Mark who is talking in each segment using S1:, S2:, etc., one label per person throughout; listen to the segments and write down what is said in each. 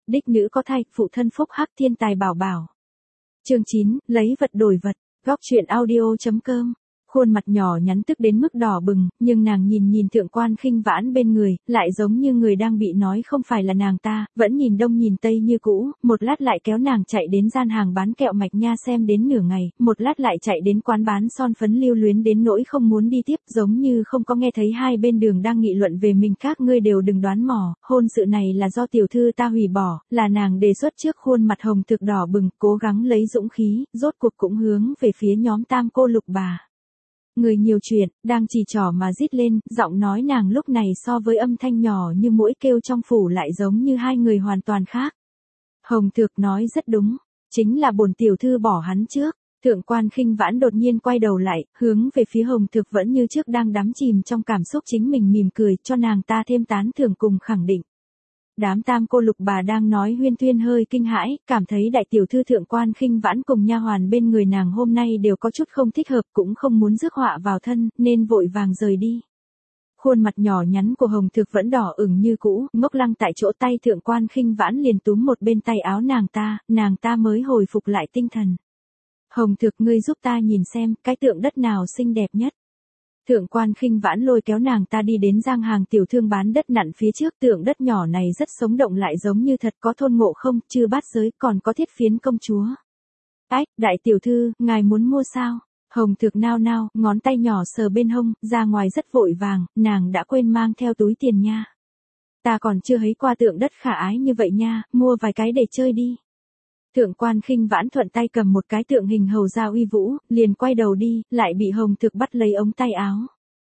S1: đích nữ có thai, phụ thân phúc hắc thiên tài bảo bảo. Chương 9, lấy vật đổi vật. Góc truyện audio.com. Khuôn mặt nhỏ nhắn tức đến mức đỏ bừng, nhưng nàng nhìn thượng quan khinh vãn bên người, lại giống như người đang bị nói không phải là nàng ta, vẫn nhìn đông nhìn tây như cũ, một lát lại kéo nàng chạy đến gian hàng bán kẹo mạch nha xem đến nửa ngày, một lát lại chạy đến quán bán son phấn lưu luyến đến nỗi không muốn đi tiếp, giống như không có nghe thấy hai bên đường đang nghị luận về mình. Các ngươi đều đừng đoán mò, hôn sự này là do tiểu thư ta hủy bỏ, là nàng đề xuất trước. Khuôn mặt hồng thực đỏ bừng, cố gắng lấy dũng khí, rốt cuộc cũng hướng về phía nhóm tam cô lục bà. Người nhiều chuyện, đang chỉ trỏ mà rít lên, giọng nói nàng lúc này so với âm thanh nhỏ như muỗi kêu trong phủ lại giống như hai người hoàn toàn khác. Hồng Thược nói rất đúng, chính là bổn tiểu thư bỏ hắn trước. Thượng quan khinh vãn đột nhiên quay đầu lại, hướng về phía Hồng Thược vẫn như trước đang đắm chìm trong cảm xúc chính mình mỉm cười cho nàng ta thêm tán thưởng cùng khẳng định. Đám tam cô lục bà đang nói huyên thuyên hơi kinh hãi, cảm thấy đại tiểu thư thượng quan khinh vãn cùng nha hoàn bên người nàng hôm nay đều có chút không thích hợp, cũng không muốn rước họa vào thân, nên vội vàng rời đi. Khuôn mặt nhỏ nhắn của Hồng Thực vẫn đỏ ửng như cũ, ngốc lăng tại chỗ. Tay thượng quan khinh vãn liền túm một bên tay áo nàng ta mới hồi phục lại tinh thần. Hồng Thực, ngươi giúp ta nhìn xem, cái tượng đất nào xinh đẹp nhất. Thượng quan khinh vãn lôi kéo nàng ta đi đến giang hàng tiểu thương bán đất nặn phía trước. Tượng đất nhỏ này rất sống động, lại giống như thật, có thôn ngộ không, chư bát giới, còn có thiết phiến công chúa. Ách, đại tiểu thư, ngài muốn mua sao? Hồng Thực nao nao, ngón tay nhỏ sờ bên hông, ra ngoài rất vội vàng, nàng đã quên mang theo túi tiền nha. Ta còn chưa thấy qua tượng đất khả ái như vậy nha, mua vài cái để chơi đi. Thượng quan khinh vãn thuận tay cầm một cái tượng hình hầu ra uy vũ, liền quay đầu đi, lại bị Hồng Thực bắt lấy ống tay áo.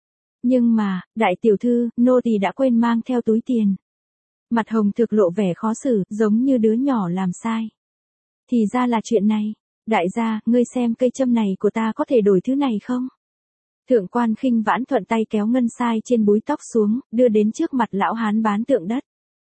S1: Nhưng mà, đại tiểu thư, nô tỳ đã quên mang theo túi tiền. Mặt Hồng Thực lộ vẻ khó xử, giống như đứa nhỏ làm sai. Thì ra là chuyện này. Đại gia, ngươi xem cây châm này của ta có thể đổi thứ này không? Thượng quan khinh vãn thuận tay kéo ngân sai trên búi tóc xuống, đưa đến trước mặt lão hán bán tượng đất.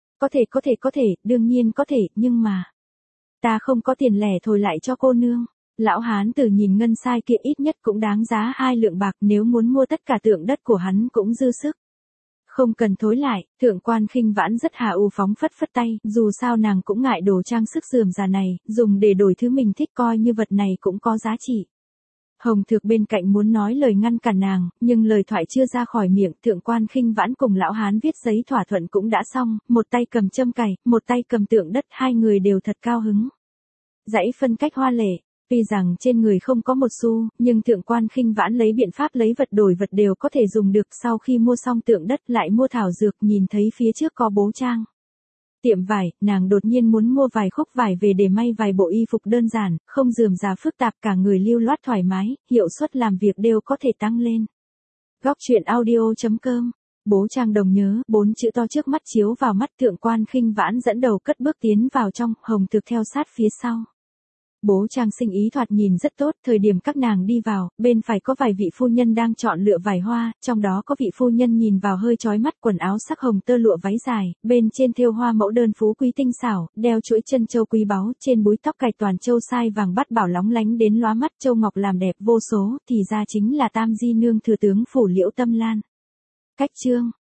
S1: Có thể, đương nhiên có thể, nhưng mà... Ta không có tiền lẻ thổi lại cho cô nương. Lão hán tử nhìn ngân sai kia ít nhất cũng đáng giá 2 lượng bạc, nếu muốn mua tất cả tượng đất của hắn cũng dư sức. Không cần thối lại, thượng quan khinh vãn rất hà u phóng phất tay, dù sao nàng cũng ngại đồ trang sức rườm rà này, dùng để đổi thứ mình thích, coi như vật này cũng có giá trị. Hồng Thược bên cạnh muốn nói lời ngăn cản nàng, nhưng lời thoại chưa ra khỏi miệng. Thượng quan khinh vãn cùng lão hán viết giấy thỏa thuận cũng đã xong, một tay cầm châm cài, một tay cầm tượng đất, hai người đều thật cao hứng. Dãy phân cách hoa lệ, tuy rằng trên người không có một xu, nhưng thượng quan khinh vãn lấy biện pháp lấy vật đổi vật đều có thể dùng được. Sau khi mua xong tượng đất lại mua thảo dược, nhìn thấy phía trước có bố trang tiệm vải, nàng đột nhiên muốn mua vài khúc vải về để may vài bộ y phục đơn giản, không rườm rà phức tạp, cả người lưu loát thoải mái, hiệu suất làm việc đều có thể tăng lên. Góc truyện audio.com. Bố trang đồng nhớ, 4 chữ to trước mắt chiếu vào mắt. Thượng quan khinh vãn dẫn đầu cất bước tiến vào trong, Hồng Thực theo sát phía sau. Bố trang sinh ý thoạt nhìn rất tốt. Thời điểm các nàng đi vào, bên phải có vài vị phu nhân đang chọn lựa vải hoa, trong đó có vị phu nhân nhìn vào hơi chói mắt, quần áo sắc hồng tơ lụa váy dài, bên trên thêu hoa mẫu đơn phú quý tinh xảo, đeo chuỗi chân châu quý báu, trên búi tóc cài toàn châu sai vàng bát bảo lóng lánh đến lóa mắt, châu ngọc làm đẹp vô số, thì ra chính là tam di nương thừa tướng phủ Liễu Tâm Lan. Cách chương